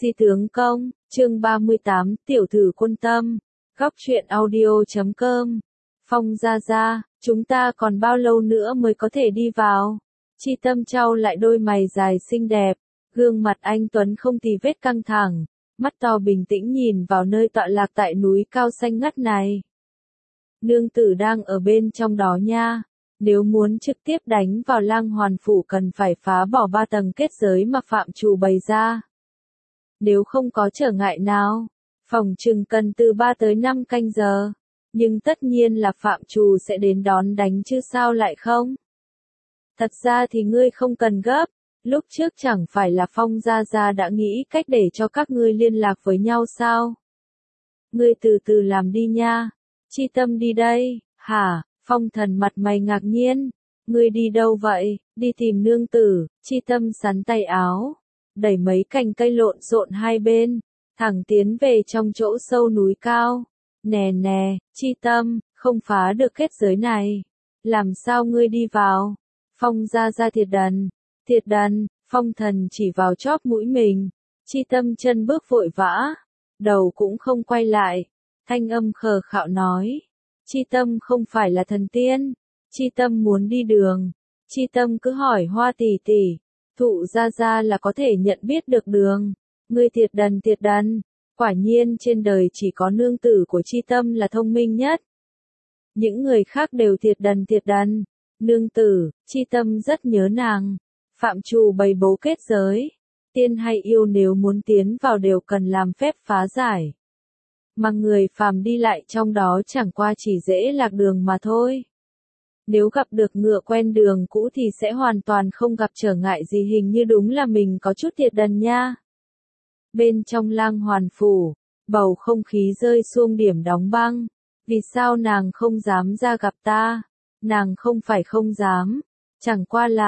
Si tướng công, chương 38, tiểu thử quân tâm, góc truyện audio.com. Phong gia gia, chúng ta còn bao lâu nữa mới có thể đi vào? Chi Tâm trao lại đôi mày dài xinh đẹp, gương mặt anh tuấn không tì vết căng thẳng, mắt to bình tĩnh nhìn vào nơi tọa lạc tại núi cao xanh ngắt này. Nương tử đang ở bên trong đó nha. Nếu muốn trực tiếp đánh vào Lang Hoàn phủ cần phải phá bỏ 3 tầng kết giới mà phạm chủ bày ra. Nếu không có trở ngại nào, phòng chừng cần từ 3 tới 5 canh giờ. Nhưng tất nhiên là phạm chủ sẽ đến đón đánh chứ sao lại không? Thật ra thì ngươi không cần gấp, lúc trước chẳng phải là Phong gia gia đã nghĩ cách để cho các ngươi liên lạc với nhau sao? Ngươi từ từ làm đi nha. Chi Tâm đi đây, hả? Phong Thần mặt mày ngạc nhiên. Ngươi đi đâu vậy? Đi tìm nương tử. Chi Tâm sắn tay áo, đẩy mấy cành cây lộn xộn hai bên, thẳng tiến về trong chỗ sâu núi cao. Nè nè, Chi Tâm, không phá được kết giới này. Làm sao ngươi đi vào? Phong gia gia thiệt đần, Phong Thần chỉ vào chóp mũi mình. Chi Tâm chân bước vội vã, đầu cũng không quay lại, thanh âm khờ khạo nói. Chi Tâm không phải là thần tiên, Chi Tâm muốn đi đường. Chi Tâm cứ hỏi Hoa tỷ tỷ, Thụ gia gia là có thể nhận biết được đường. Ngươi thiệt đần, quả nhiên trên đời chỉ có nương tử của Chi Tâm là thông minh nhất. Những người khác đều thiệt đần. Nương tử, Chi Tâm rất nhớ nàng. Phạm chủ bày bố kết giới, tiên hay yêu nếu muốn tiến vào đều cần làm phép phá giải. Mà người phàm đi lại trong đó chẳng qua chỉ dễ lạc đường mà thôi. Nếu gặp được ngựa quen đường cũ thì sẽ hoàn toàn không gặp trở ngại gì, hình như đúng là mình có chút thiệt đần nha. Bên trong Lang Hoàn phủ, bầu không khí rơi xuông điểm đóng băng. Vì sao nàng không dám ra gặp ta? Nàng không phải không dám, chẳng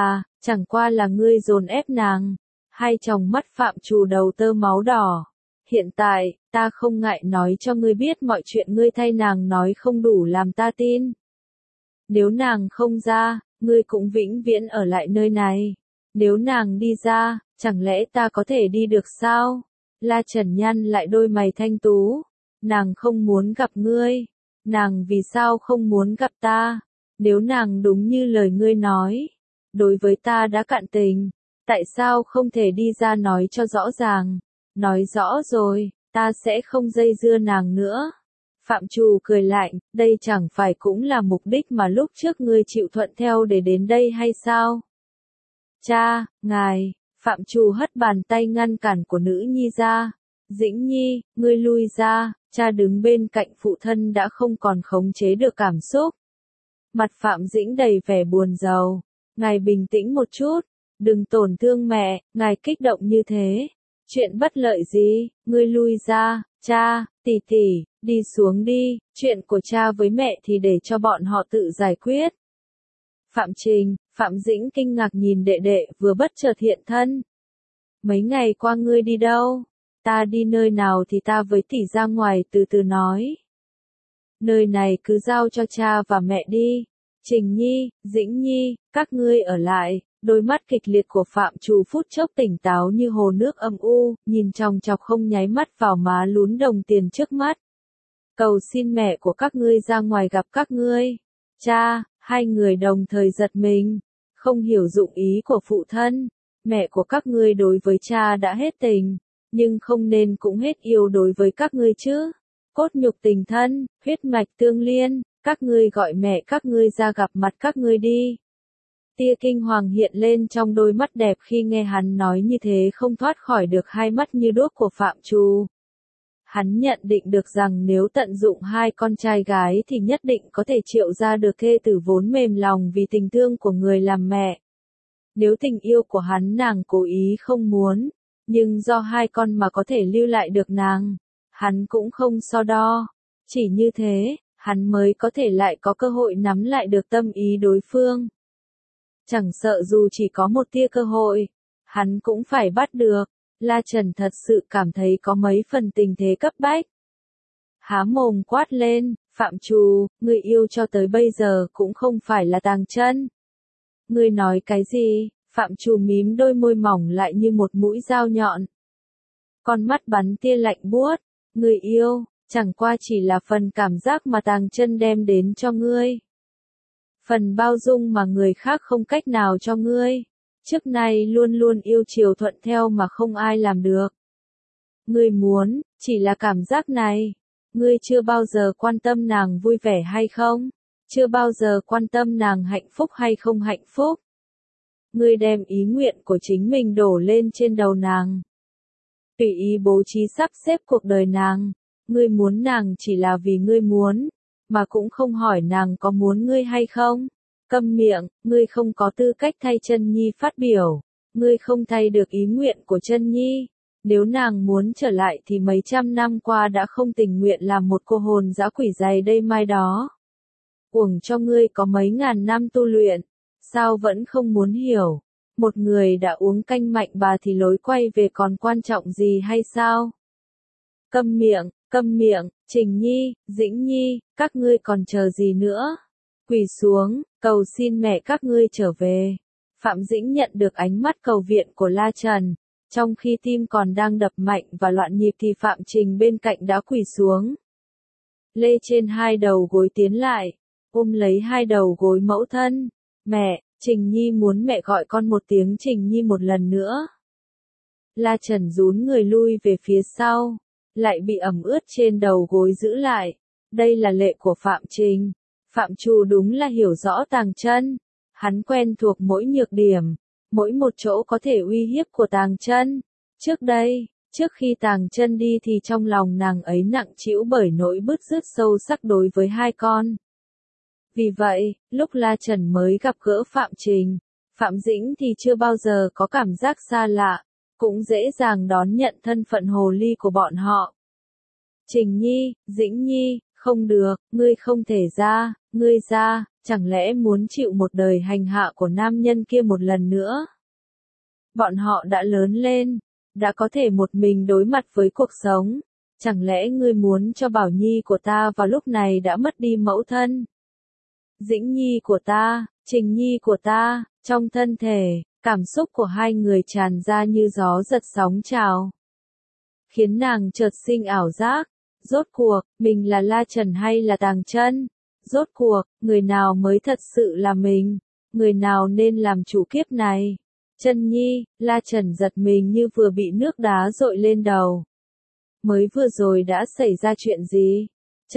qua là ngươi dồn ép nàng. Hai tròng mắt phạm chủ đầu tơ máu đỏ. Hiện tại, ta không ngại nói cho ngươi biết mọi chuyện ngươi thay nàng nói không đủ làm ta tin. Nếu nàng không ra, ngươi cũng vĩnh viễn ở lại nơi này. Nếu nàng đi ra, chẳng lẽ ta có thể đi được sao? La Trần nhăn lại đôi mày thanh tú. Nàng không muốn gặp ngươi. Nàng vì sao không muốn gặp ta? Nếu nàng đúng như lời ngươi nói, đối với ta đã cạn tình, tại sao không thể đi ra nói cho rõ ràng? Nói rõ rồi, ta sẽ không dây dưa nàng nữa. Phạm chủ cười lạnh, đây chẳng phải cũng là mục đích mà lúc trước ngươi chịu thuận theo để đến đây hay sao? Cha, ngài, Phạm chủ hất bàn tay ngăn cản của nữ nhi ra. Dĩnh Nhi, ngươi lui ra. Cha đứng bên cạnh phụ thân đã không còn khống chế được cảm xúc. Mặt Phạm Dĩnh đầy vẻ buồn rầu. Ngài bình tĩnh một chút, đừng tổn thương mẹ, ngài kích động như thế. Chuyện bất lợi gì, ngươi lui ra. Cha, tỷ, đi xuống đi, chuyện của cha với mẹ thì để cho bọn họ tự giải quyết. Phạm Dĩnh kinh ngạc nhìn đệ đệ vừa bất chợt hiện thân. Mấy ngày qua ngươi đi đâu? Ta đi nơi nào thì ta với tỷ ra ngoài từ từ nói. Nơi này cứ giao cho cha và mẹ đi. Trình Nhi, Dĩnh Nhi, các ngươi ở lại. Đôi mắt kịch liệt của Phạm chủ phút chốc tỉnh táo như hồ nước âm u, nhìn chòng chọc không nháy mắt vào má lún đồng tiền trước mắt. Cầu xin mẹ của các ngươi ra ngoài gặp các ngươi. Cha, hai người đồng thời giật mình, không hiểu dụng ý của phụ thân. Mẹ của các ngươi đối với cha đã hết tình, nhưng không nên cũng hết yêu đối với các ngươi chứ. Cốt nhục tình thân, huyết mạch tương liên, các ngươi gọi mẹ các ngươi ra gặp mặt các ngươi đi. Tia kinh hoàng hiện lên trong đôi mắt đẹp khi nghe hắn nói như thế, không thoát khỏi được hai mắt như đuốc của Phạm chủ. Hắn nhận định được rằng nếu tận dụng hai con trai gái thì nhất định có thể triệu ra được thê tử vốn mềm lòng vì tình thương của người làm mẹ. Nếu tình yêu của hắn nàng cố ý không muốn, nhưng do hai con mà có thể lưu lại được nàng, hắn cũng không so đo. Chỉ như thế, hắn mới có thể lại có cơ hội nắm lại được tâm ý đối phương. Chẳng sợ dù chỉ có một tia cơ hội, hắn cũng phải bắt được. La Trần thật sự cảm thấy có mấy phần tình thế cấp bách. Há mồm quát lên, Phạm chủ, người yêu cho tới bây giờ cũng không phải là Tàng Chân. Ngươi nói cái gì? Phạm chủ mím đôi môi mỏng lại như một mũi dao nhọn. Con mắt bắn tia lạnh buốt, người yêu, chẳng qua chỉ là phần cảm giác mà Tàng Chân đem đến cho ngươi. Phần bao dung mà người khác không cách nào cho ngươi. Trước nay luôn luôn yêu chiều thuận theo mà không ai làm được. Ngươi muốn, chỉ là cảm giác này. Ngươi chưa bao giờ quan tâm nàng vui vẻ hay không? Chưa bao giờ quan tâm nàng hạnh phúc hay không hạnh phúc? Ngươi đem ý nguyện của chính mình đổ lên trên đầu nàng. Tùy ý bố trí sắp xếp cuộc đời nàng. Ngươi muốn nàng chỉ là vì ngươi muốn, mà cũng không hỏi nàng có muốn ngươi hay không. Câm miệng, ngươi không có tư cách thay Chân Nhi phát biểu. Ngươi không thay được ý nguyện của Chân Nhi. Nếu nàng muốn trở lại thì mấy trăm năm qua đã không tình nguyện làm một cô hồn dã quỷ dày đây mai đó. Uổng cho ngươi có mấy ngàn năm tu luyện, sao vẫn không muốn hiểu? Một người đã uống canh mạnh bà thì lối quay về còn quan trọng gì hay sao? Câm miệng, Trình Nhi, Dĩnh Nhi, các ngươi còn chờ gì nữa? Quỳ xuống, cầu xin mẹ các ngươi trở về. Phạm Dĩnh nhận được ánh mắt cầu viện của La Trần. Trong khi tim còn đang đập mạnh và loạn nhịp thì Phạm Trình bên cạnh đã quỳ xuống. Lê trên hai đầu gối tiến lại, ôm lấy hai đầu gối mẫu thân. Mẹ, Trình Nhi muốn mẹ gọi con một tiếng Trình Nhi một lần nữa. La Trần rún người lui về phía sau, lại bị ẩm ướt trên đầu gối giữ lại. Đây là lệ của Phạm Trình. Phạm Trù đúng là hiểu rõ Tàng Chân. Hắn quen thuộc mỗi nhược điểm, mỗi một chỗ có thể uy hiếp của Tàng Chân. Trước đây, trước khi Tàng Chân đi thì trong lòng nàng ấy nặng trĩu bởi nỗi bứt rứt sâu sắc đối với hai con. Vì vậy, lúc La Trần mới gặp gỡ Phạm Trình, Phạm Dĩnh thì chưa bao giờ có cảm giác xa lạ, cũng dễ dàng đón nhận thân phận hồ ly của bọn họ. Trình Nhi, Dĩnh Nhi, không được, ngươi không thể ra, ngươi ra, chẳng lẽ muốn chịu một đời hành hạ của nam nhân kia một lần nữa? Bọn họ đã lớn lên, đã có thể một mình đối mặt với cuộc sống. Chẳng lẽ ngươi muốn cho Bảo Nhi của ta vào lúc này đã mất đi mẫu thân? Dĩnh Nhi của ta, Trình Nhi của ta, trong thân thể, cảm xúc của hai người tràn ra như gió giật sóng trào. Khiến nàng chợt sinh ảo giác, rốt cuộc, mình là La Trần hay là Tàng Chân? Rốt cuộc, người nào mới thật sự là mình? Người nào nên làm chủ kiếp này? Chân Nhi, La Trần giật mình như vừa bị nước đá dội lên đầu. Mới vừa rồi đã xảy ra chuyện gì?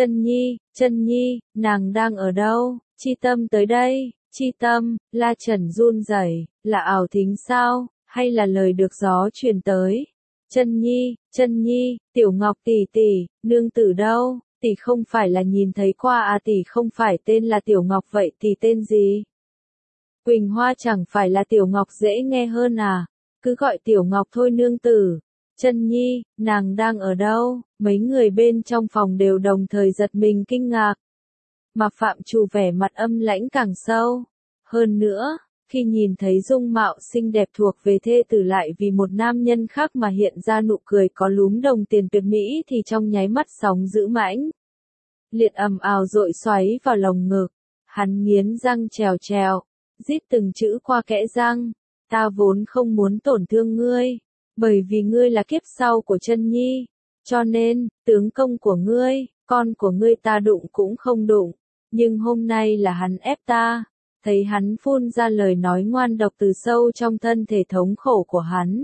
Chân Nhi, nàng đang ở đâu? Chi Tâm tới đây, Chi Tâm, La Trần run rẩy, là ảo thính sao, hay là lời được gió truyền tới? Chân Nhi, Tiểu Ngọc tỷ tỷ, nương tử đâu? Tỷ không phải là nhìn thấy qua à, tỷ không phải tên là Tiểu Ngọc vậy thì tên gì? Quỳnh Hoa chẳng phải là Tiểu Ngọc dễ nghe hơn à? Cứ gọi Tiểu Ngọc thôi nương tử. Chân Nhi, nàng đang ở đâu? Mấy người bên trong phòng đều đồng thời giật mình kinh ngạc. Mà Phạm Trù vẻ mặt âm lãnh càng sâu. Hơn nữa, khi nhìn thấy dung mạo xinh đẹp thuộc về thê tử lại vì một nam nhân khác mà hiện ra nụ cười có lúm đồng tiền tuyệt mỹ thì trong nháy mắt sóng dữ mãnh liệt ầm ào dội xoáy vào lồng ngực. Hắn nghiến răng trèo trèo, rít từng chữ qua kẽ răng. Ta vốn không muốn tổn thương ngươi, bởi vì ngươi là kiếp sau của Chân Nhi. Cho nên, tướng công của ngươi, con của ngươi ta đụng cũng không đụng. Nhưng hôm nay là hắn ép ta. Thấy hắn phun ra lời nói ngoan độc từ sâu trong thân thể thống khổ của hắn.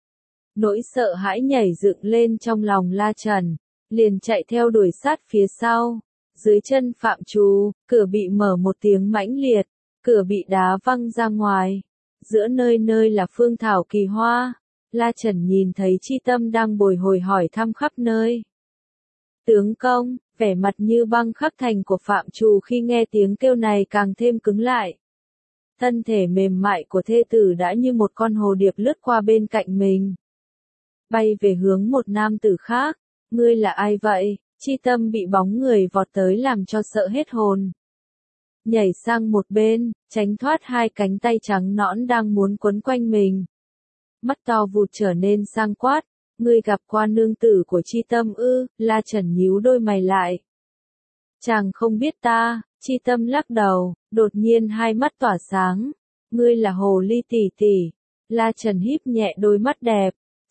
Nỗi sợ hãi nhảy dựng lên trong lòng La Trần, liền chạy theo đuổi sát phía sau. Dưới chân Phạm Trù, cửa bị mở một tiếng mãnh liệt, cửa bị đá văng ra ngoài. Giữa nơi nơi là phương thảo kỳ hoa. La Trần nhìn thấy Chi Tâm đang bồi hồi hỏi thăm khắp nơi. Tướng công, vẻ mặt như băng khắc thành của Phạm Trù khi nghe tiếng kêu này càng thêm cứng lại. Thân thể mềm mại của thê tử đã như một con hồ điệp lướt qua bên cạnh mình. Bay về hướng một nam tử khác. Ngươi là ai vậy? Chi Tâm bị bóng người vọt tới làm cho sợ hết hồn. Nhảy sang một bên, tránh thoát hai cánh tay trắng nõn đang muốn quấn quanh mình. Mắt to vụt trở nên sang quát. Ngươi gặp qua nương tử của Chi Tâm ư? La Trần nhíu đôi mày lại. Chàng không biết ta. Chi Tâm lắc đầu, đột nhiên hai mắt tỏa sáng. Ngươi là hồ ly tỷ tỷ. La Trần híp nhẹ đôi mắt đẹp,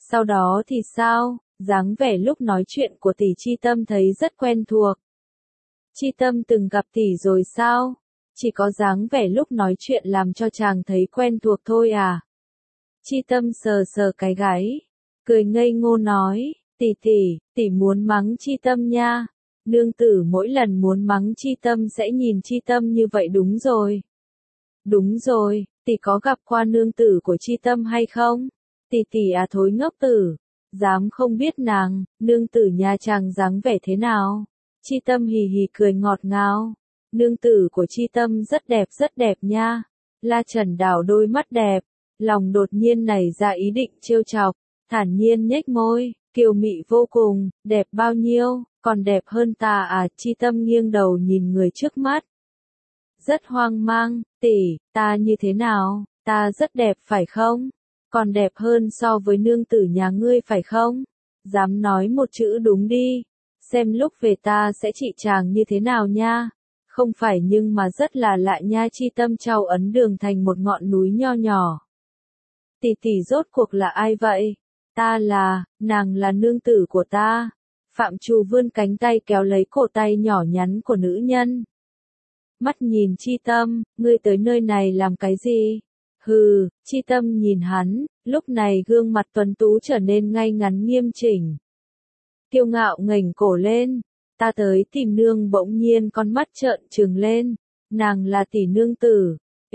Sau đó thì sao? Dáng vẻ lúc nói chuyện của tỷ Chi Tâm thấy rất quen thuộc. Chi Tâm từng gặp tỷ rồi sao? Chỉ có dáng vẻ lúc nói chuyện làm cho chàng thấy quen thuộc thôi à? Chi Tâm sờ sờ cái gáy, cười ngây ngô nói, tỷ muốn mắng Chi Tâm nha. Nương tử mỗi lần muốn mắng Chi Tâm sẽ nhìn Chi Tâm như vậy đúng rồi. Đúng rồi, tỷ có gặp qua nương tử của Chi Tâm hay không? Tỷ à thối ngốc tử, dám không biết nàng, nương tử nhà chàng dáng vẻ thế nào? Chi Tâm hì hì cười ngọt ngào. Nương tử của Chi Tâm rất đẹp nha. La Trần đảo đôi mắt đẹp, lòng đột nhiên nảy ra ý định trêu chọc, thản nhiên nhếch môi, kiều mị vô cùng, đẹp bao nhiêu, còn đẹp hơn ta à? Chi Tâm nghiêng đầu nhìn người trước mắt. Rất hoang mang, tỷ, ta như thế nào, ta rất đẹp phải không? Còn đẹp hơn so với nương tử nhà ngươi phải không? Dám nói một chữ đúng đi, xem lúc về ta sẽ trị chàng như thế nào nha. Không phải nhưng mà rất là lạ nha. Chi Tâm trao ấn đường thành một ngọn núi nho nhỏ. Tỷ rốt cuộc là ai vậy? Nàng là nương tử của ta. Phạm Trù vươn cánh tay kéo lấy cổ tay nhỏ nhắn của nữ nhân. Mắt nhìn Chi Tâm, ngươi tới nơi này làm cái gì? Hừ, Chi Tâm nhìn hắn, lúc này gương mặt tuấn tú trở nên ngay ngắn nghiêm chỉnh. Kiêu ngạo ngẩng cổ lên, ta tới tìm nương. Bỗng nhiên con mắt trợn trừng lên, nàng là tỷ nương tử.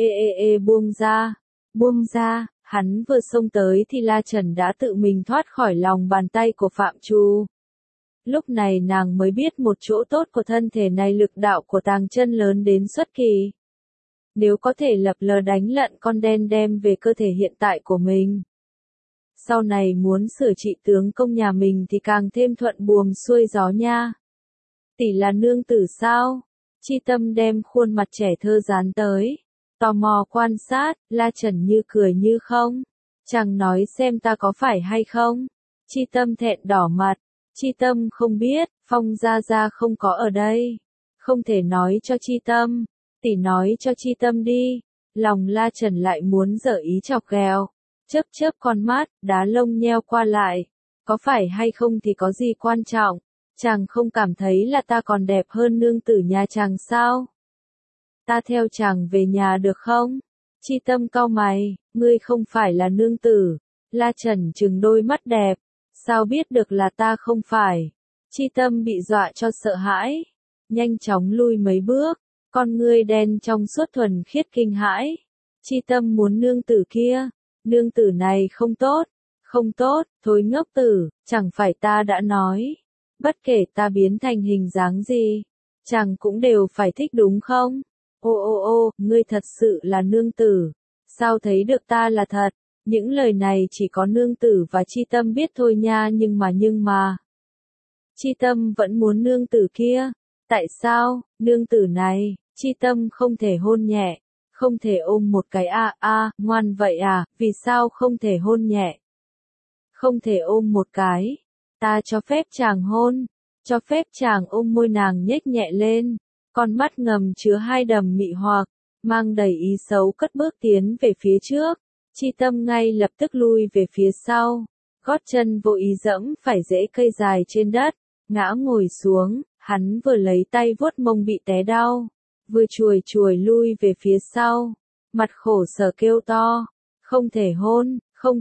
Buông ra, hắn vừa xông tới thì La Trần đã tự mình thoát khỏi lòng bàn tay của Phạm Trù. Lúc này nàng mới biết một chỗ tốt của thân thể này, lực đạo của tàng chân lớn đến xuất kỳ. Nếu có thể lập lờ đánh lận con đen đem về cơ thể hiện tại của mình. Sau này muốn sửa trị tướng công nhà mình thì càng thêm thuận buồm xuôi gió nha. Tỷ là nương tử sao? Chi Tâm đem khuôn mặt trẻ thơ dán tới. Tò mò quan sát, La Trần như cười như không. Chàng nói xem ta có phải hay không? Chi Tâm thẹn đỏ mặt. Chi Tâm không biết, Phong Gia Gia không có ở đây. Không thể nói cho Chi Tâm. Tỷ nói cho Chi Tâm đi. Lòng La Trần lại muốn giở ý chọc ghẹo. Chớp con mắt, đá lông nheo qua lại. Có phải hay không thì có gì quan trọng. Chàng không cảm thấy là ta còn đẹp hơn nương tử nhà chàng sao? Ta theo chàng về nhà được không? Chi Tâm cau mày, ngươi không phải là nương tử. La Trần trừng đôi mắt đẹp. Sao biết được là ta không phải? Chi Tâm bị dọa cho sợ hãi. Nhanh chóng lui mấy bước. Con ngươi đen trong suốt thuần khiết kinh hãi. Chi Tâm muốn nương tử kia. Nương tử này không tốt. Không tốt, thối ngốc tử, chẳng phải ta đã nói. Bất kể ta biến thành hình dáng gì, chàng cũng đều phải thích đúng không? Ô, ngươi thật sự là nương tử. Sao thấy được ta là thật? Những lời này chỉ có nương tử và Chi Tâm biết thôi nha. Nhưng mà. Chi Tâm vẫn muốn nương tử kia. Tại sao, nương tử này, Chi Tâm không thể hôn nhẹ, không thể ôm một cái ngoan vậy à, vì sao không thể hôn nhẹ? Không thể ôm một cái. Ta cho phép chàng hôn, cho phép chàng ôm môi. Nàng nhếch nhẹ lên, con mắt ngầm chứa hai đầm mị hoặc, mang đầy ý xấu cất bước tiến về phía trước. Chi Tâm ngay lập tức lui về phía sau, gót chân vô ý dẫm phải rễ cây dài trên đất, ngã ngồi xuống, hắn vừa lấy tay vuốt mông bị té đau, vừa chuồi lui về phía sau, mặt khổ sở kêu to, không thể hôn,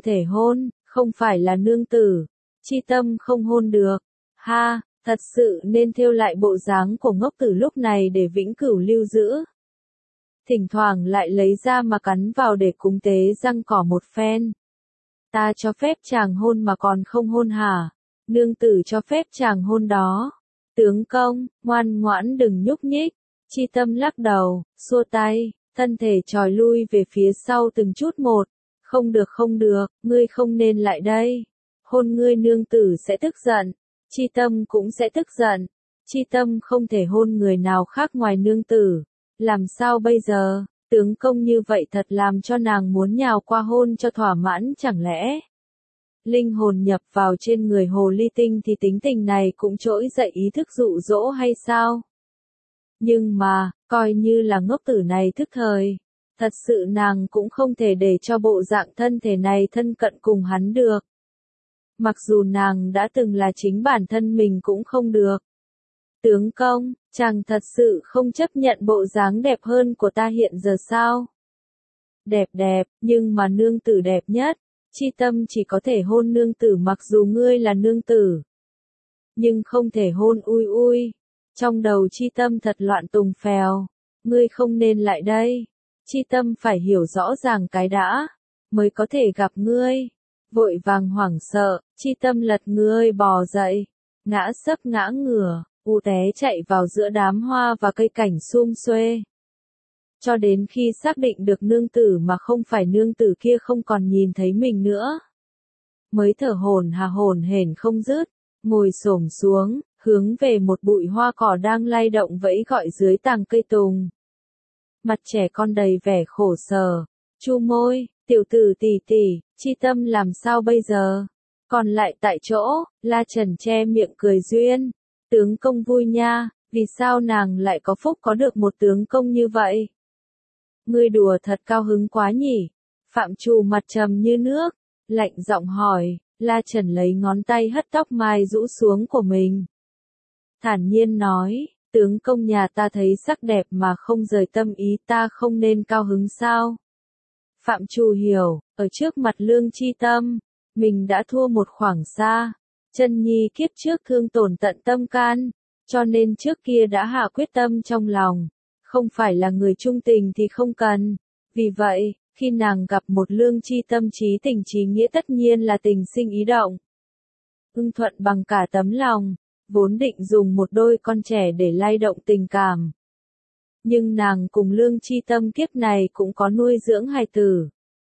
không phải là nương tử. Chi Tâm không hôn được. Ha, thật sự nên thêu lại bộ dáng của ngốc tử lúc này để vĩnh cửu lưu giữ. Thỉnh thoảng lại lấy ra mà cắn vào để cúng tế răng cỏ một phen. Ta cho phép chàng hôn mà còn không hôn hả? Nương tử cho phép chàng hôn đó. Tướng công, ngoan ngoãn đừng nhúc nhích. Chi Tâm lắc đầu, xua tay, thân thể trồi lui về phía sau từng chút một. Không được, ngươi không nên lại đây. Hôn ngươi nương tử sẽ tức giận. Chi Tâm cũng sẽ tức giận. Chi Tâm không thể hôn người nào khác ngoài nương tử. Làm sao bây giờ? Tướng công như vậy thật làm cho nàng muốn nhào qua hôn cho thỏa mãn chẳng lẽ? Linh hồn nhập vào trên người hồ ly tinh thì tính tình này cũng trỗi dậy ý thức dụ dỗ hay sao? Nhưng mà, coi như là ngốc tử này thức thời. Thật sự nàng cũng không thể để cho bộ dạng thân thể này thân cận cùng hắn được. mặc dù nàng đã từng là chính bản thân mình cũng không được. Tướng công, chàng thật sự không chấp nhận bộ dáng đẹp hơn của ta hiện giờ sao? Đẹp đẹp, nhưng mà nương tử đẹp nhất. Chi tâm chỉ có thể hôn nương tử mặc dù ngươi là nương tử. Nhưng không thể hôn ui ui. Trong đầu chi tâm thật loạn tùng phèo. Ngươi không nên lại đây. Chi tâm phải hiểu rõ ràng cái đã. Mới có thể gặp ngươi. Vội vàng hoảng sợ, chi tâm lật người bò dậy. Ngã sấp ngã ngửa, té chạy vào giữa đám hoa và cây cảnh sum xuê. Cho đến khi xác định được nương tử mà không phải nương tử kia không còn nhìn thấy mình nữa. Mới thở hổn hển không dứt, ngồi xổm xuống, hướng về một bụi hoa cỏ đang lay động vẫy gọi dưới tàng cây tùng. Mặt trẻ con đầy vẻ khổ sở, chu môi, tiểu tử tỷ tỷ, chi tâm làm sao bây giờ? Còn lại tại chỗ, La Trần che miệng cười duyên. Tướng công vui nha, vì sao nàng lại có phúc có được một tướng công như vậy? Ngươi đùa thật cao hứng quá nhỉ? Phạm Trù mặt trầm như nước, lạnh giọng hỏi, La Trần lấy ngón tay hất tóc mai rũ xuống của mình. Thản nhiên nói, tướng công nhà ta thấy sắc đẹp mà không rời tâm ý ta không nên cao hứng sao? Phạm Trù hiểu, ở trước mặt Lương Chi Tâm, mình đã thua một khoảng xa. Chân nhi kiếp trước thương tổn tận tâm can, cho nên trước kia đã hạ quyết tâm trong lòng. Không phải là người trung tình thì không cần. Vì vậy, khi nàng gặp một Lương Chi Tâm trí tình trí nghĩa tất nhiên là tình sinh ý động. Ưng thuận bằng cả tấm lòng, vốn định dùng một đôi con trẻ để lay động tình cảm. Nhưng nàng cùng Lương Chi Tâm kiếp này cũng có nuôi dưỡng hài tử.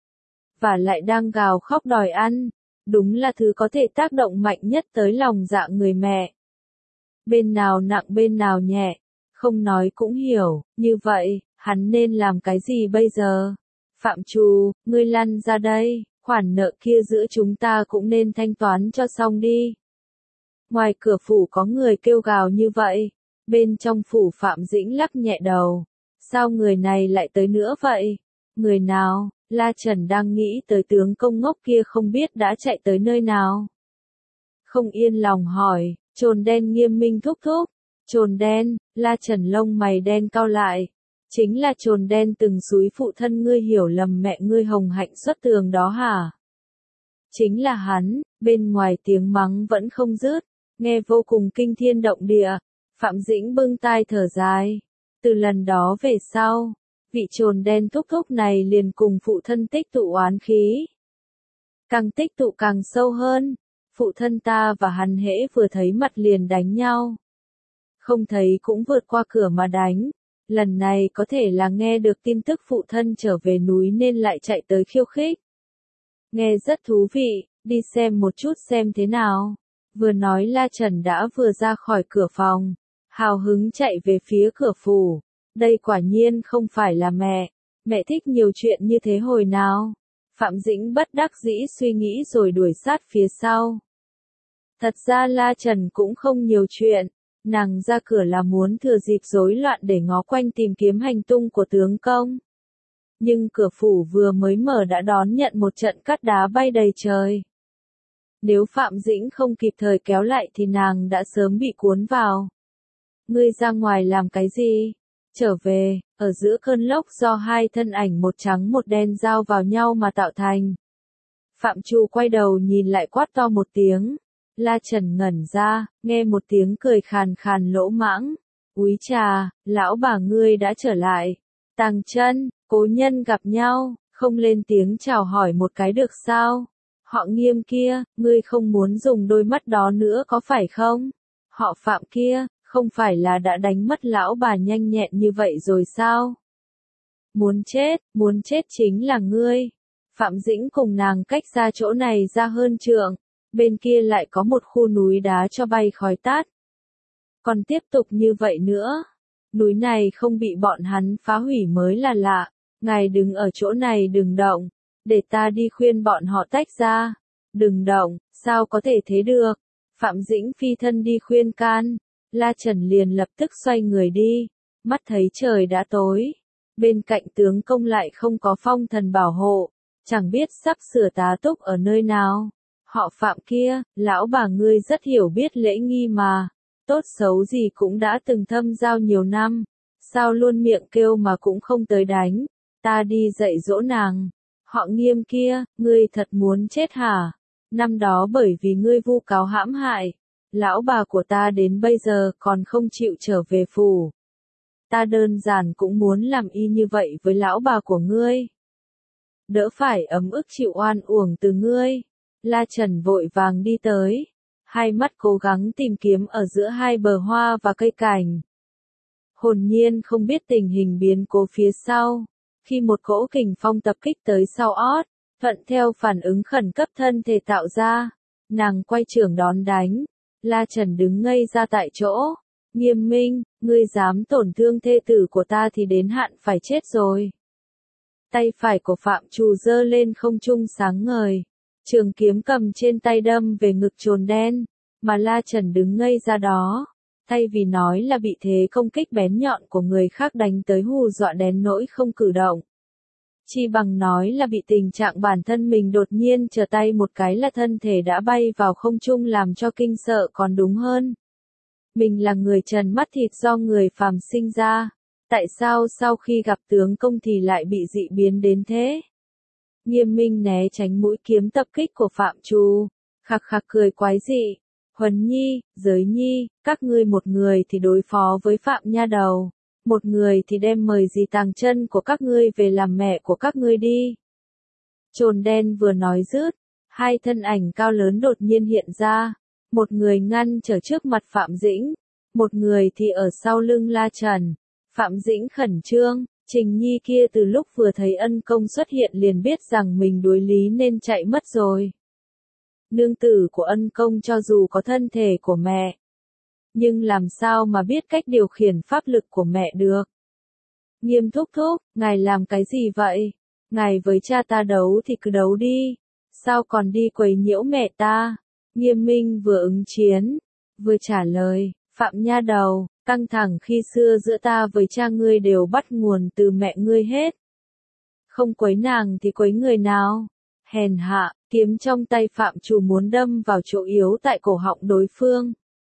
Và lại đang gào khóc đòi ăn, đúng là thứ có thể tác động mạnh nhất tới lòng dạ người mẹ. Bên nào nặng bên nào nhẹ, không nói cũng hiểu, như vậy, hắn nên làm cái gì bây giờ? Phạm Trù, ngươi lăn ra đây, khoản nợ kia giữa chúng ta cũng nên thanh toán cho xong đi. Ngoài cửa phủ có người kêu gào như vậy, bên trong phủ Phạm Dĩnh lắc nhẹ đầu. Sao người này lại tới nữa vậy? Người nào? La Trần đang nghĩ tới tướng công ngốc kia không biết đã chạy tới nơi nào. Không yên lòng hỏi, Trồn Đen nghiêm minh thúc thúc. Trồn Đen, La Trần lông mày đen cau lại. Chính là Trồn Đen từng xúi phụ thân ngươi hiểu lầm mẹ ngươi Hồng Hạnh xuất tường đó hả? Chính là hắn, bên ngoài tiếng mắng vẫn không dứt, nghe vô cùng kinh thiên động địa. Phạm Dĩnh bưng tai thở dài. Từ lần đó về sau, vị Trồn Đen thúc thúc này liền cùng phụ thân tích tụ oán khí. Càng tích tụ càng sâu hơn, phụ thân ta và hắn hễ vừa thấy mặt liền đánh nhau. Không thấy cũng vượt qua cửa mà đánh. Lần này có thể là nghe được tin tức phụ thân trở về núi nên lại chạy tới khiêu khích. Nghe rất thú vị, đi xem một chút xem thế nào. Vừa nói La Trần đã vừa ra khỏi cửa phòng, hào hứng chạy về phía cửa phủ. Đây quả nhiên không phải là mẹ thích nhiều chuyện như thế hồi nào. Phạm Dĩnh bất đắc dĩ suy nghĩ rồi đuổi sát phía sau. Thật ra La Trần cũng không nhiều chuyện, nàng ra cửa là muốn thừa dịp rối loạn để ngó quanh tìm kiếm hành tung của tướng công. Nhưng cửa phủ vừa mới mở đã đón nhận một trận cát đá bay đầy trời. Nếu Phạm Dĩnh không kịp thời kéo lại thì nàng đã sớm bị cuốn vào. Ngươi ra ngoài làm cái gì? Trở về, ở giữa cơn lốc do hai thân ảnh một trắng một đen giao vào nhau mà tạo thành. Phạm Trù quay đầu nhìn lại quát to một tiếng. La Trần ngẩn ra, nghe một tiếng cười khàn khàn lỗ mãng. Úi trà, lão bà ngươi đã trở lại. Tàng Chân, cố nhân gặp nhau, không lên tiếng chào hỏi một cái được sao? Họ Nghiêm kia, ngươi không muốn dùng đôi mắt đó nữa có phải không? Họ Phạm kia, không phải là đã đánh mất lão bà nhanh nhẹn như vậy rồi sao? Muốn chết chính là ngươi. Phạm Dĩnh cùng nàng cách ra chỗ này ra hơn trượng, bên kia lại có một khu núi đá cho bay khói tát. Còn tiếp tục như vậy nữa, núi này không bị bọn hắn phá hủy mới là lạ. Ngài đứng ở chỗ này đừng động, để ta đi khuyên bọn họ tách ra. Đừng động, sao có thể thế được? Phạm Dĩnh phi thân đi khuyên can. La Trần liền lập tức xoay người đi, mắt thấy trời đã tối. Bên cạnh tướng công lại không có phong thần bảo hộ, chẳng biết sắp sửa tá túc ở nơi nào. Họ Phạm kia, lão bà ngươi rất hiểu biết lễ nghi mà, tốt xấu gì cũng đã từng thâm giao nhiều năm, sao luôn miệng kêu mà cũng không tới đánh, ta đi dạy dỗ nàng. Họ Nghiêm kia, ngươi thật muốn chết hả? Năm đó bởi vì ngươi vu cáo hãm hại, lão bà của ta đến bây giờ còn không chịu trở về phủ. Ta đơn giản cũng muốn làm y như vậy với lão bà của ngươi. Đỡ phải ấm ức chịu oan uổng từ ngươi. La Trần vội vàng đi tới, hai mắt cố gắng tìm kiếm ở giữa hai bờ hoa và cây cảnh. Hồn nhiên không biết tình hình biến cố phía sau, khi một cỗ kình phong tập kích tới sau ót, thuận theo phản ứng khẩn cấp thân thể tạo ra, nàng quay trưởng đón đánh. La Trần đứng ngây ra tại chỗ, Nghiêm Minh, ngươi dám tổn thương thê tử của ta thì đến hạn phải chết rồi. Tay phải của Phạm Trù giơ lên không trung sáng ngời, trường kiếm cầm trên tay đâm về ngực Trồn Đen, mà La Trần đứng ngây ra đó, thay vì nói là bị thế công kích bén nhọn của người khác đánh tới hù dọa đến nỗi không cử động. Chi bằng nói là bị tình trạng bản thân mình đột nhiên trở tay một cái là thân thể đã bay vào không trung làm cho kinh sợ còn đúng hơn. Mình là người trần mắt thịt do người phàm sinh ra, tại sao sau khi gặp tướng công thì lại bị dị biến đến thế? Nghiêm Minh né tránh mũi kiếm tập kích của Phạm Trù, khạc khạc cười quái dị. Huấn Nhi, Giới Nhi, các ngươi một người thì đối phó với Phạm nha đầu, một người thì đem mời dì Tàng Chân của các ngươi về làm mẹ của các ngươi đi. Trồn Đen vừa nói dứt, hai thân ảnh cao lớn đột nhiên hiện ra, một người ngăn trở trước mặt Phạm Dĩnh, một người thì ở sau lưng La Trần. Phạm Dĩnh khẩn trương, Trình Nhi kia từ lúc vừa thấy ân công xuất hiện liền biết rằng mình đối lý nên chạy mất rồi. Nương tử của ân công cho dù có thân thể của mẹ, nhưng làm sao mà biết cách điều khiển pháp lực của mẹ được. Nghiêm thúc thúc, ngài làm cái gì vậy? Ngài với cha ta đấu thì cứ đấu đi, sao còn đi quấy nhiễu mẹ ta? Nghiêm Minh vừa ứng chiến, vừa trả lời, Phạm nha đầu, căng thẳng khi xưa giữa ta với cha ngươi đều bắt nguồn từ mẹ ngươi hết. Không quấy nàng thì quấy người nào? Hèn hạ, kiếm trong tay Phạm Trù muốn đâm vào chỗ yếu tại cổ họng đối phương.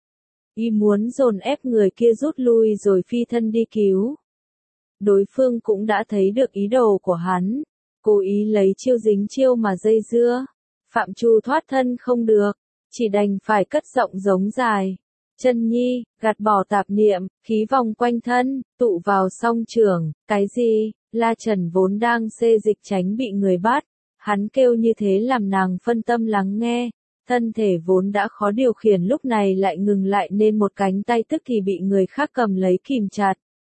Y muốn dồn ép người kia rút lui rồi phi thân đi cứu. Đối phương cũng đã thấy được ý đồ của hắn, cố ý lấy chiêu dính chiêu mà dây dưa. Phạm Trù thoát thân không được, chỉ đành phải cất giọng giống dài. Chân Nhi, gạt bỏ tạp niệm, khí vòng quanh thân, tụ vào song trường, cái gì? La Trần vốn đang xê dịch tránh bị người bắt, hắn kêu như thế làm nàng phân tâm lắng nghe, thân thể vốn đã khó điều khiển lúc này lại ngừng lại nên một cánh tay tức thì bị người khác cầm lấy kìm chặt.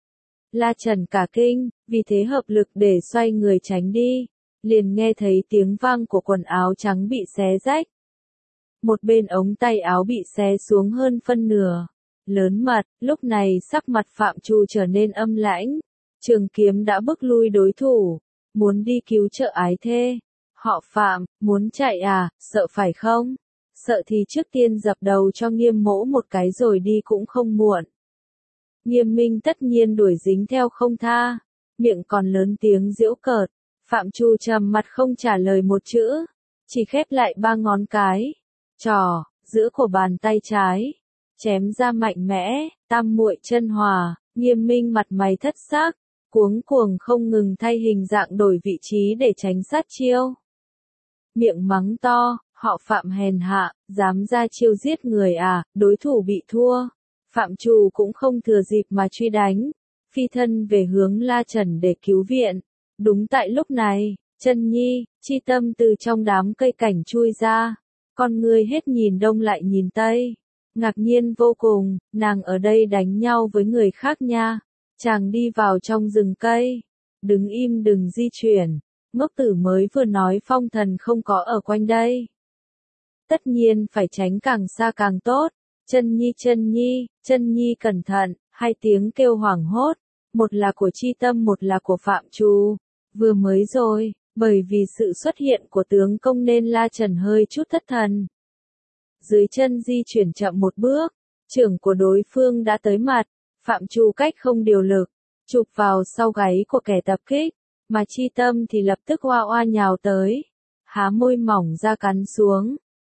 La Trần cả kinh, vì thế hợp lực để xoay người tránh đi, liền nghe thấy tiếng vang của quần áo trắng bị xé rách. Một bên ống tay áo bị xé xuống hơn phân nửa. Lớn mật, lúc này sắc mặt Phạm Trù trở nên âm lãnh. Trường kiếm đã bức lui đối thủ, muốn đi cứu trợ ái thê. Họ Phạm, muốn chạy à, sợ phải không? Sợ thì trước tiên dập đầu cho Nghiêm mỗ một cái rồi đi cũng không muộn. Nghiêm Minh tất nhiên đuổi dính theo không tha, miệng còn lớn tiếng giễu cợt. Phạm Trù trầm mặt không trả lời một chữ, chỉ khép lại ba ngón cái. Trò, giữa của bàn tay trái, chém ra mạnh mẽ, tam muội chân hòa, Nghiêm Minh mặt mày thất sắc, cuống cuồng không ngừng thay hình dạng đổi vị trí để tránh sát chiêu. Miệng mắng to, họ Phạm hèn hạ, dám ra chiêu giết người à, đối thủ bị thua. Phạm Trù cũng không thừa dịp mà truy đánh, phi thân về hướng La Trần để cứu viện. Đúng tại lúc này, Chân Nhi, Chi Tâm từ trong đám cây cảnh chui ra. Con người hết nhìn đông lại nhìn tây, ngạc nhiên vô cùng, nàng ở đây đánh nhau với người khác nha. Chàng đi vào trong rừng cây, đứng im đừng di chuyển, ngốc tử mới vừa nói phong thần không có ở quanh đây. Tất nhiên phải tránh càng xa càng tốt. Chân Nhi, Chân Nhi cẩn thận, hai tiếng kêu hoảng hốt, một là của Chi Tâm một là của Phạm Trù. Vừa mới rồi, bởi vì sự xuất hiện của tướng công nên La Trần hơi chút thất thần. Dưới chân di chuyển chậm một bước, trưởng của đối phương đã tới mặt, Phạm Trù cách không điều lực, chụp vào sau gáy của kẻ tập kích, mà Chi Tâm thì lập tức oa oa nhào tới, há môi mỏng ra cắn xuống,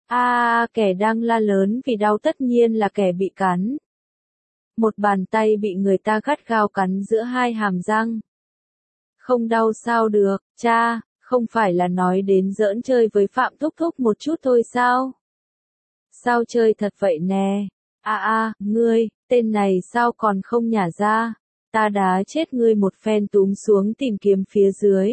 Kẻ đang la lớn vì đau tất nhiên là kẻ bị cắn. Một bàn tay bị người ta gắt gao cắn giữa hai hàm răng. Không đau sao được, cha, không phải là nói đến giỡn chơi với Phạm Thúc Thúc một chút thôi sao? Sao chơi thật vậy nè? Ngươi, tên này sao còn không nhả ra? Ta đá chết ngươi một phen túm xuống tìm kiếm phía dưới.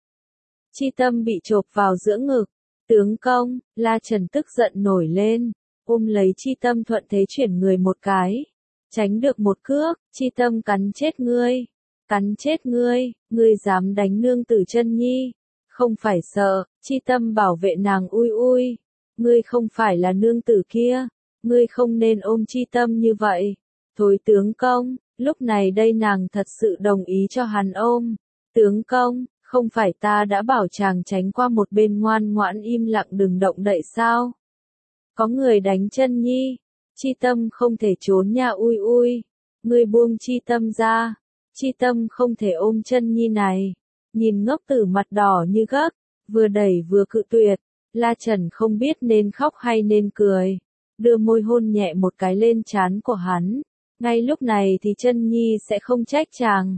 Chi Tâm bị chộp vào giữa ngực. Tướng công, La Trần tức giận nổi lên, ôm lấy Chi Tâm thuận thế chuyển người một cái. Tránh được một cước, Chi Tâm cắn chết ngươi. Cắn chết ngươi, ngươi dám đánh nương tử Chân Nhi. Không phải sợ, Chi Tâm bảo vệ nàng ui. Ngươi không phải là nương tử kia. Ngươi không nên ôm Chi Tâm như vậy. Thôi tướng công, lúc này đây nàng thật sự đồng ý cho hắn ôm. Tướng công, không phải ta đã bảo chàng tránh qua một bên ngoan ngoãn im lặng đừng động đậy sao? Có người đánh Chân Nhi. Chi Tâm không thể trốn nha ui. Ngươi buông Chi Tâm ra. Chi Tâm không thể ôm Chân Nhi này. Nhìn ngốc tử mặt đỏ như gấc, vừa đẩy vừa cự tuyệt. La Trần không biết nên khóc hay nên cười. Đưa môi hôn nhẹ một cái lên trán của hắn. Ngay lúc này thì Chân Nhi sẽ không trách chàng.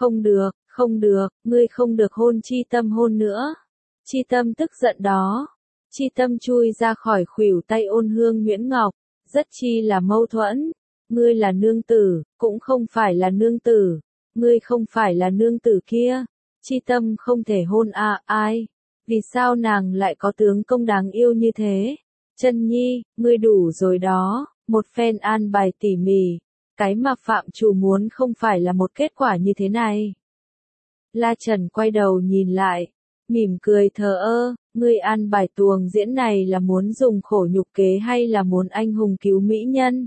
Không được, ngươi không được hôn Chi Tâm hôn nữa. Chi Tâm tức giận đó. Chi Tâm chui ra khỏi khuỷu tay Ôn Hương Nguyễn Ngọc. Rất chi là mâu thuẫn. Ngươi là nương tử, cũng không phải là nương tử. Ngươi không phải là nương tử kia. Chi Tâm không thể hôn ai. Vì sao nàng lại có tướng công đáng yêu như thế? Chân Nhi, ngươi đủ rồi đó. Một phen an bài tỉ mỉ. Cái mà Phạm chủ muốn không phải là một kết quả như thế này. La Trần quay đầu nhìn lại, mỉm cười thờ ơ, ngươi an bài tuồng diễn này là muốn dùng khổ nhục kế hay là muốn anh hùng cứu mỹ nhân?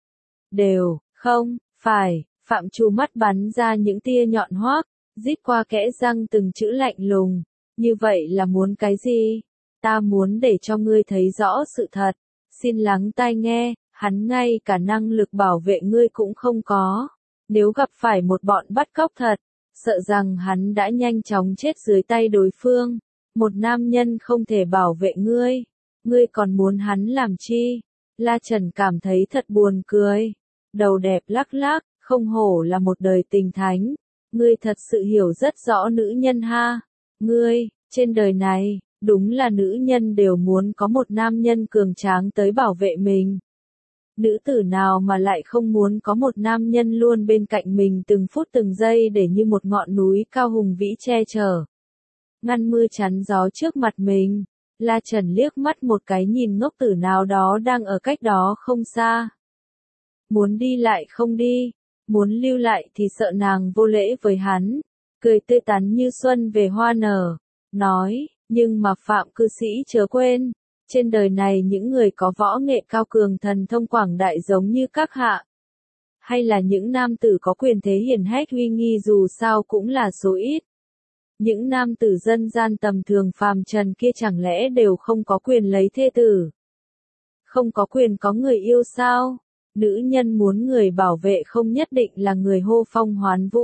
Đều, không, phải, Phạm Chu mắt bắn ra những tia nhọn hoác, rít qua kẽ răng từng chữ lạnh lùng, như vậy là muốn cái gì? Ta muốn để cho ngươi thấy rõ sự thật, xin lắng tai nghe, hắn ngay cả năng lực bảo vệ ngươi cũng không có, nếu gặp phải một bọn bắt cóc thật, sợ rằng hắn đã nhanh chóng chết dưới tay đối phương. Một nam nhân không thể bảo vệ ngươi còn muốn hắn làm chi? La Trần cảm thấy thật buồn cười. Đầu đẹp lắc lắc, không hổ là một đời tình thánh. Ngươi thật sự hiểu rất rõ nữ nhân ha. Ngươi, trên đời này, đúng là nữ nhân đều muốn có một nam nhân cường tráng tới bảo vệ mình. Nữ tử nào mà lại không muốn có một nam nhân luôn bên cạnh mình từng phút từng giây để như một ngọn núi cao hùng vĩ che chở. Ngăn mưa chắn gió trước mặt mình. La Trần liếc mắt một cái nhìn ngốc tử nào đó đang ở cách đó không xa. Muốn đi lại không đi, muốn lưu lại thì sợ nàng vô lễ với hắn. Cười tươi tắn như xuân về hoa nở. Nói, nhưng mà Phạm cư sĩ chớ quên. Trên đời này những người có võ nghệ cao cường thần thông quảng đại giống như các hạ. Hay là những nam tử có quyền thế hiển hách uy nghi dù sao cũng là số ít. Những nam tử dân gian tầm thường phàm trần kia chẳng lẽ đều không có quyền lấy thê tử? Không có quyền có người yêu sao? Nữ nhân muốn người bảo vệ không nhất định là người hô phong hoán vũ.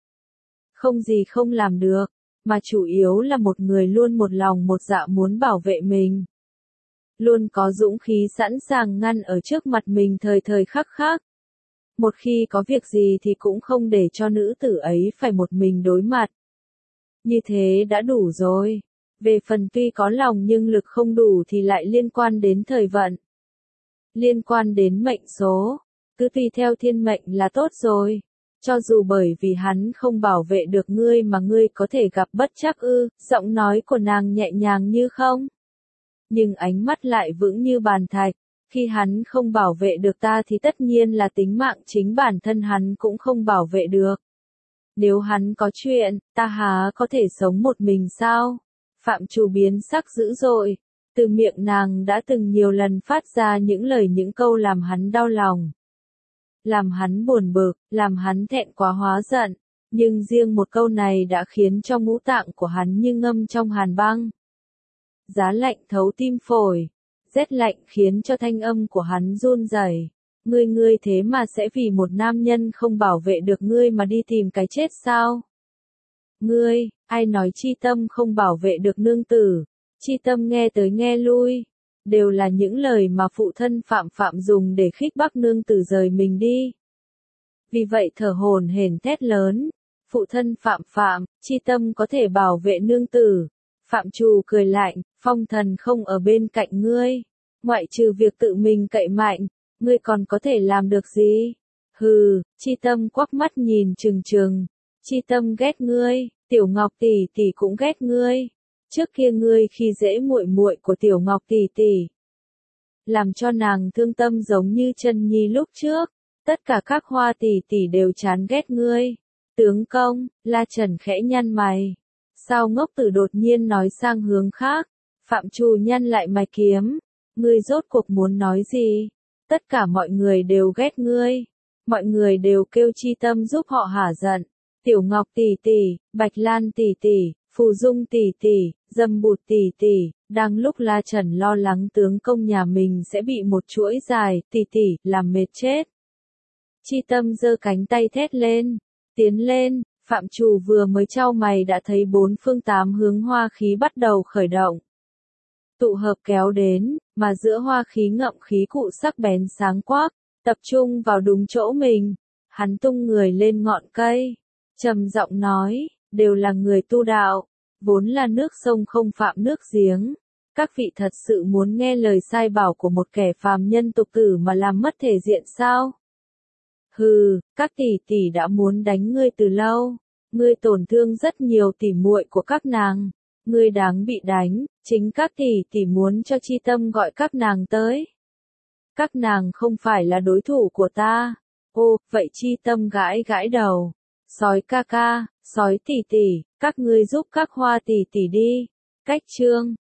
Không gì không làm được, mà chủ yếu là một người luôn một lòng một dạ muốn bảo vệ mình. Luôn có dũng khí sẵn sàng ngăn ở trước mặt mình thời thời khắc khắc. Một khi có việc gì thì cũng không để cho nữ tử ấy phải một mình đối mặt. Như thế đã đủ rồi. Về phần tuy có lòng nhưng lực không đủ thì lại liên quan đến thời vận. Liên quan đến mệnh số. Cứ tùy theo thiên mệnh là tốt rồi. Cho dù bởi vì hắn không bảo vệ được ngươi mà ngươi có thể gặp bất trắc ư, giọng nói của nàng nhẹ nhàng như không. Nhưng ánh mắt lại vững như bàn thạch. Khi hắn không bảo vệ được ta thì tất nhiên là tính mạng chính bản thân hắn cũng không bảo vệ được. Nếu hắn có chuyện, ta há có thể sống một mình sao? Phạm Chu biến sắc dữ dội. Từ miệng nàng đã từng nhiều lần phát ra những lời những câu làm hắn đau lòng. Làm hắn buồn bực, làm hắn thẹn quá hóa giận. Nhưng riêng một câu này đã khiến cho ngũ tạng của hắn như ngâm trong hàn băng. Giá lạnh thấu tim phổi. Rét lạnh khiến cho thanh âm của hắn run rẩy. Ngươi thế mà sẽ vì một nam nhân không bảo vệ được ngươi mà đi tìm cái chết sao? Ngươi, ai nói Chi Tâm không bảo vệ được nương tử? Chi Tâm nghe tới nghe lui. đều là những lời mà phụ thân Phạm Phạm dùng để khích bác nương tử rời mình đi. Vì vậy thở hổn hển thét lớn, phụ thân Phạm Phạm, chi tâm có thể bảo vệ nương tử. Phạm Trù cười lạnh, phong thần không ở bên cạnh ngươi, ngoại trừ việc tự mình cậy mạnh, ngươi còn có thể làm được gì? Hừ, chi tâm quắc mắt nhìn trừng trừng, chi tâm ghét ngươi, Tiểu Ngọc tỷ tỷ cũng ghét ngươi. Trước kia ngươi khi dễ muội muội của Tiểu Ngọc tỷ tỷ, làm cho nàng thương tâm giống như Chân Nhi lúc trước, tất cả các Hoa tỷ tỷ đều chán ghét ngươi. Tướng công, La Trần khẽ nhăn mày. Sao ngốc tử đột nhiên nói sang hướng khác? Phạm Trù nhăn lại mày kiếm. Ngươi rốt cuộc muốn nói gì? Tất cả mọi người đều ghét ngươi. Mọi người đều kêu chi tâm giúp họ hả giận. Tiểu Ngọc tỷ tỷ, Bạch Lan tỷ tỷ, Phù Dung tỷ tỷ, Dâm Bụt tỷ tỷ. Đang lúc La Trần lo lắng tướng công nhà mình sẽ bị một chuỗi dài tỷ tỷ làm mệt chết, chi tâm giơ cánh tay thét lên, tiến lên. Phạm Trù vừa mới chau mày đã thấy bốn phương tám hướng hoa khí bắt đầu khởi động, tụ hợp kéo đến, mà giữa hoa khí ngậm khí cụ sắc bén sáng quắc, tập trung vào đúng chỗ mình. Hắn tung người lên ngọn cây, trầm giọng nói, đều là người tu đạo, vốn là nước sông không phạm nước giếng. Các vị thật sự muốn nghe lời sai bảo của một kẻ phàm nhân tục tử mà làm mất thể diện sao? Hừ, các tỷ tỷ đã muốn đánh ngươi từ lâu, ngươi tổn thương rất nhiều tỷ muội của các nàng, ngươi đáng bị đánh, chính các tỷ tỷ muốn cho chi tâm gọi các nàng tới. Các nàng không phải là đối thủ của ta. Ô, vậy chi tâm gãi gãi đầu. Sói ca ca, sói tỷ tỷ, các ngươi giúp các Hoa tỷ tỷ đi. Cách chương